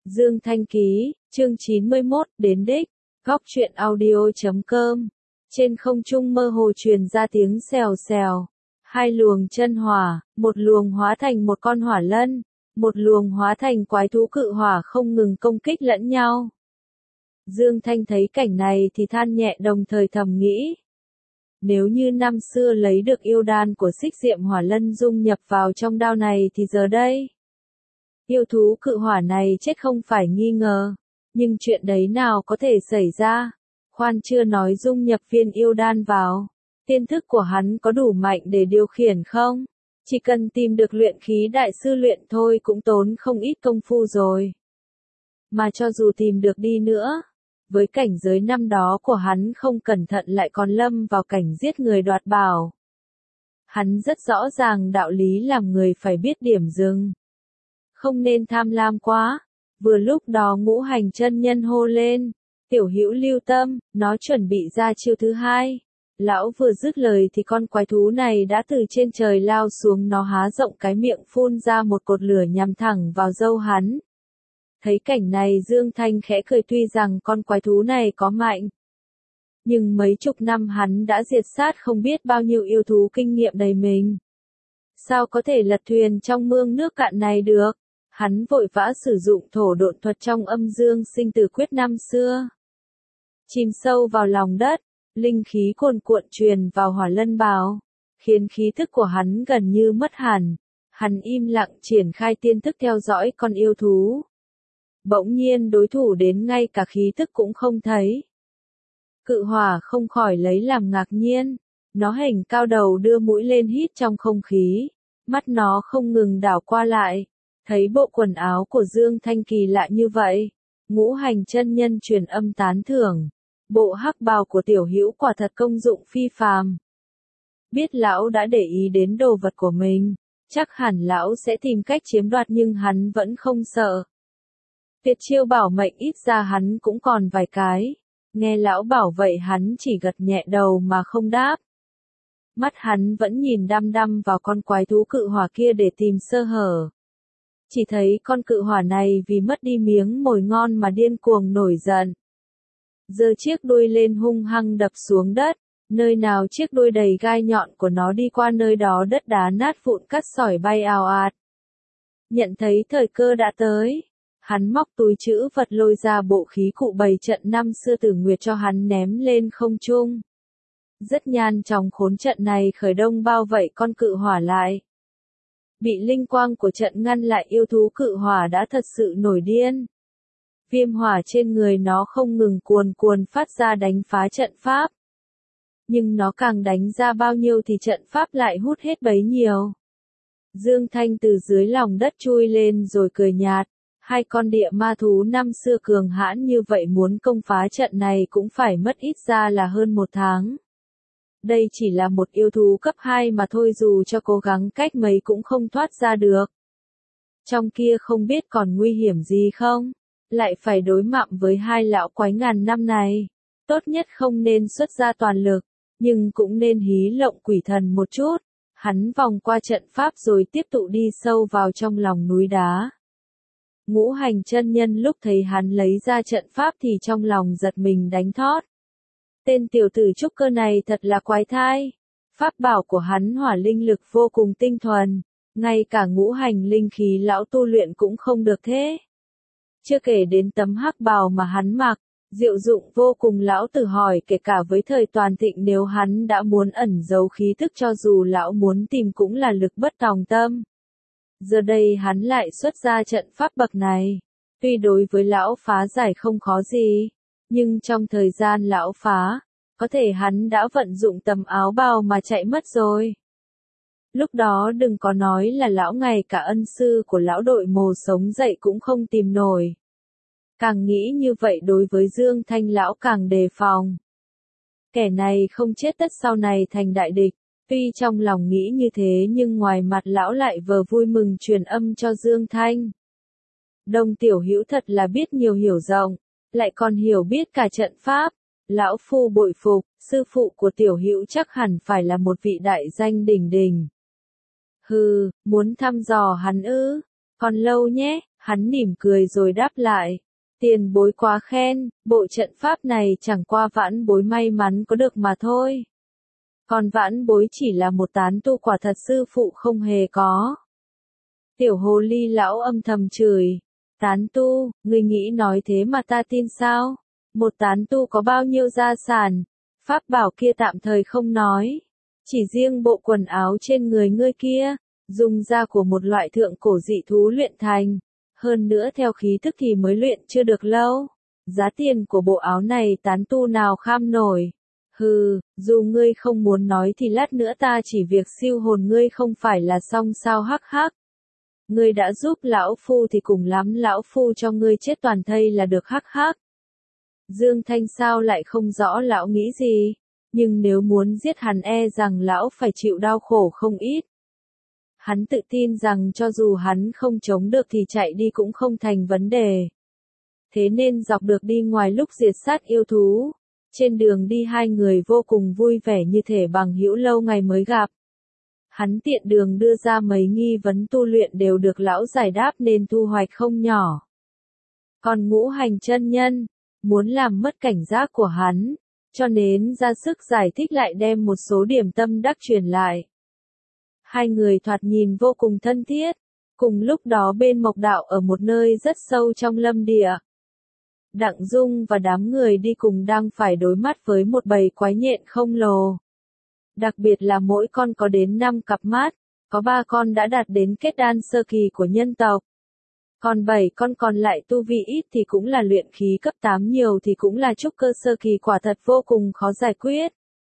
Dương Thanh Ký, chương 91, đến đích, góc truyện audio.com. Trên không trung mơ hồ truyền ra tiếng xèo xèo. Hai luồng chân hỏa, một luồng hóa thành một con hỏa lân, một luồng hóa thành quái thú cự hỏa không ngừng công kích lẫn nhau. Dương Thanh thấy cảnh này thì than nhẹ đồng thời thầm nghĩ. Nếu như năm xưa lấy được yêu đan của Xích Diệm Hỏa Lân dung nhập vào trong đao này thì giờ đây. Yêu thú cự hỏa này chết không phải nghi ngờ, nhưng chuyện đấy nào có thể xảy ra, khoan chưa nói dung nhập viên yêu đan vào, tiên thức của hắn có đủ mạnh để điều khiển không? Chỉ cần tìm được luyện khí đại sư luyện thôi cũng tốn không ít công phu rồi. Mà cho dù tìm được đi nữa, với cảnh giới năm đó của hắn không cẩn thận lại còn lâm vào cảnh giết người đoạt bảo. Hắn rất rõ ràng đạo lý làm người phải biết điểm dừng. Không nên tham lam quá. Vừa lúc đó Ngũ Hành chân nhân hô lên, tiểu hữu lưu tâm, nó chuẩn bị ra chiêu thứ hai. Lão vừa dứt lời thì con quái thú này đã từ trên trời lao xuống, nó há rộng cái miệng phun ra một cột lửa nhằm thẳng vào râu hắn. Thấy cảnh này Dương Thanh khẽ cười, tuy rằng con quái thú này có mạnh, nhưng mấy chục năm hắn đã diệt sát không biết bao nhiêu yêu thú, kinh nghiệm đầy mình. Sao có thể lật thuyền trong mương nước cạn này được? Hắn vội vã sử dụng thổ độn thuật trong Âm Dương Sinh Tử Quyết năm xưa. Chìm sâu vào lòng đất, linh khí cuồn cuộn truyền vào hỏa lân bào, khiến khí thức của hắn gần như mất hẳn. Hắn im lặng triển khai tiên thức theo dõi con yêu thú. Bỗng nhiên đối thủ đến ngay cả khí thức cũng không thấy. Cự hỏa không khỏi lấy làm ngạc nhiên, nó hình cao đầu đưa mũi lên hít trong không khí, mắt nó không ngừng đảo qua lại. Thấy bộ quần áo của Dương Thanh kỳ lạ như vậy, Ngũ Hành chân nhân truyền âm tán thưởng, bộ hắc bào của tiểu hữu quả thật công dụng phi phàm. Biết lão đã để ý đến đồ vật của mình, chắc hẳn lão sẽ tìm cách chiếm đoạt, nhưng hắn vẫn không sợ. Tuyệt chiêu bảo mệnh ít ra hắn cũng còn vài cái, nghe lão bảo vậy hắn chỉ gật nhẹ đầu mà không đáp. Mắt hắn vẫn nhìn đăm đăm vào con quái thú cự hỏa kia để tìm sơ hở. Chỉ thấy con cự hỏa này vì mất đi miếng mồi ngon mà điên cuồng nổi giận. Giơ chiếc đuôi lên hung hăng đập xuống đất, nơi nào chiếc đuôi đầy gai nhọn của nó đi qua nơi đó đất đá nát vụn, cát sỏi bay ào ạt. Nhận thấy thời cơ đã tới, hắn móc túi trữ vật lôi ra bộ khí cụ bày trận năm xưa Tử Nguyệt cho hắn ném lên không trung. Rất nhanh chóng khốn trận này khởi động bao vây con cự hỏa lại. Bị linh quang của trận ngăn lại, yêu thú cự hỏa đã thật sự nổi điên. Viêm hỏa trên người nó không ngừng cuồn cuồn phát ra đánh phá trận pháp. Nhưng nó càng đánh ra bao nhiêu thì trận pháp lại hút hết bấy nhiêu. Dương Thanh từ dưới lòng đất chui lên rồi cười nhạt. Hai con địa ma thú năm xưa cường hãn như vậy muốn công phá trận này cũng phải mất ít ra là hơn 1 tháng. Đây chỉ là một yêu thú cấp 2 mà thôi, dù cho cố gắng cách mấy cũng không thoát ra được. Trong kia không biết còn nguy hiểm gì không? Lại phải đối mặt với hai lão quái ngàn năm này. Tốt nhất không nên xuất ra toàn lực, nhưng cũng nên hí lộng quỷ thần một chút. Hắn vòng qua trận pháp rồi tiếp tục đi sâu vào trong lòng núi đá. Ngũ Hành chân nhân lúc thấy hắn lấy ra trận pháp thì trong lòng giật mình đánh thót. Tên tiểu tử trúc cơ này thật là quái thai. Pháp bảo của hắn hỏa linh lực vô cùng tinh thuần, ngay cả ngũ hành linh khí lão tu luyện cũng không được thế. Chưa kể đến tấm hắc bào mà hắn mặc, diệu dụng vô cùng. Lão tự hỏi kể cả với thời toàn thịnh nếu hắn đã muốn ẩn giấu khí thức, cho dù lão muốn tìm cũng là lực bất tòng tâm. Giờ đây hắn lại xuất ra trận pháp bậc này. Tuy đối với lão phá giải không khó gì, nhưng trong thời gian lão phá, có thể hắn đã vận dụng tấm áo bào mà chạy mất rồi. Lúc đó đừng có nói là lão, ngay cả ân sư của lão đội mồ sống dậy cũng không tìm nổi. Càng nghĩ như vậy đối với Dương Thanh lão càng đề phòng. Kẻ này không chết tất sau này thành đại địch. Tuy trong lòng nghĩ như thế nhưng ngoài mặt lão lại vờ vui mừng truyền âm cho Dương Thanh. Đông tiểu hữu thật là biết nhiều hiểu rộng, lại còn hiểu biết cả trận pháp. Lão phu bội phục, sư phụ của tiểu hữu chắc hẳn phải là một vị đại danh đỉnh đỉnh. Hừ, muốn thăm dò hắn ư? Còn lâu nhé. Hắn mỉm cười rồi đáp lại. Tiền bối quá khen, bộ trận pháp này chẳng qua vãn bối may mắn có được mà thôi. Còn vãn bối chỉ là một tán tu quả thật sư phụ không hề có. Tiểu hồ ly lão âm thầm chửi. Tán tu, ngươi nghĩ nói thế mà ta tin sao? Một tán tu có bao nhiêu gia sản? Pháp bảo kia tạm thời không nói. Chỉ riêng bộ quần áo trên người ngươi kia, dùng da của một loại thượng cổ dị thú luyện thành. Hơn nữa theo khí thức thì mới luyện chưa được lâu. Giá tiền của bộ áo này tán tu nào kham nổi. Hừ, dù ngươi không muốn nói thì lát nữa ta chỉ việc siêu hồn ngươi không phải là xong sao hắc hắc. Ngươi đã giúp lão phu thì cùng lắm lão phu cho ngươi chết toàn thây là được hắc hắc. Dương Thanh sao lại không rõ lão nghĩ gì, nhưng nếu muốn giết hắn e rằng lão phải chịu đau khổ không ít. Hắn tự tin rằng cho dù hắn không chống được thì chạy đi cũng không thành vấn đề. Thế nên dọc được đi ngoài lúc diệt sát yêu thú, trên đường đi hai người vô cùng vui vẻ như thể bằng hữu lâu ngày mới gặp. Hắn tiện đường đưa ra mấy nghi vấn tu luyện đều được lão giải đáp nên thu hoạch không nhỏ. Còn Ngũ Hành chân nhân, muốn làm mất cảnh giác của hắn, cho nên ra sức giải thích lại đem một số điểm tâm đắc truyền lại. Hai người thoạt nhìn vô cùng thân thiết, cùng lúc đó bên Mộc Đạo ở một nơi rất sâu trong lâm địa. Đặng Dung và đám người đi cùng đang phải đối mắt với một bầy quái nhện khổng lồ. Đặc biệt là mỗi con có đến 5 cặp mắt, có 3 con đã đạt đến kết đan sơ kỳ của nhân tộc. Còn 7 con còn lại tu vi ít thì cũng là luyện khí cấp 8 nhiều thì cũng là trúc cơ sơ kỳ, quả thật vô cùng khó giải quyết.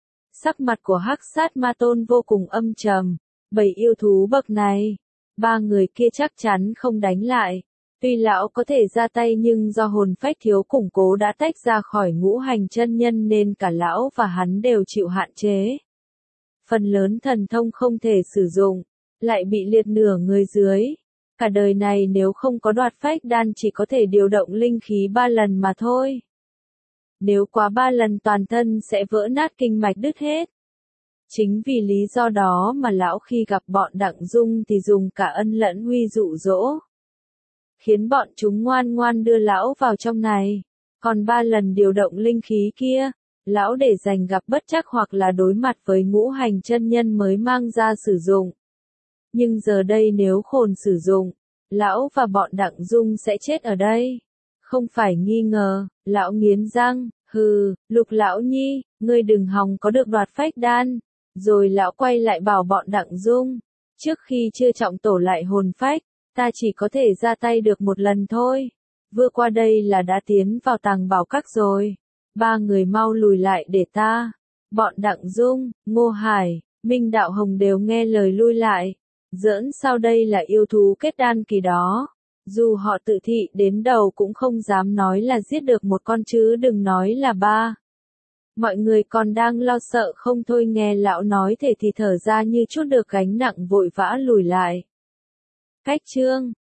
Sắc mặt của Hắc Sát Ma Tôn vô cùng âm trầm, bầy yêu thú bậc này, 3 người kia chắc chắn không đánh lại. Tuy lão có thể ra tay nhưng do hồn phách thiếu củng cố đã tách ra khỏi Ngũ Hành chân nhân nên cả lão và hắn đều chịu hạn chế. Phần lớn thần thông không thể sử dụng, lại bị liệt nửa người dưới. Cả đời này nếu không có đoạt phách đan chỉ có thể điều động linh khí 3 lần mà thôi. Nếu quá 3 lần toàn thân sẽ vỡ nát kinh mạch đứt hết. Chính vì lý do đó mà lão khi gặp bọn Đặng Dung thì dùng cả ân lẫn huy dụ dỗ. Khiến bọn chúng ngoan ngoan đưa lão vào trong này. Còn 3 lần điều động linh khí kia, lão để dành gặp bất trắc hoặc là đối mặt với Ngũ Hành chân nhân mới mang ra sử dụng. Nhưng giờ đây nếu khôn sử dụng, lão và bọn Đặng Dung sẽ chết ở đây. Không phải nghi ngờ, lão nghiến răng, hừ, Lục lão nhi, ngươi đừng hòng có được đoạt phách đan. Rồi lão quay lại bảo bọn Đặng Dung, trước khi chưa trọng tổ lại hồn phách, ta chỉ có thể ra tay được một lần thôi. Vừa qua đây là đã tiến vào tàng bảo các rồi. 3 người mau lùi lại để ta. Bọn Đặng Dung, Ngô Hải, Minh Đạo Hồng đều nghe lời lui lại. Giỡn sao đây là yêu thú kết đan kỳ đó. Dù họ tự thị đến đầu cũng không dám nói là giết được một con chứ đừng nói là 3. Mọi người còn đang lo sợ không thôi nghe lão nói thể thì thở ra như chút được gánh nặng vội vã lùi lại. Cách chương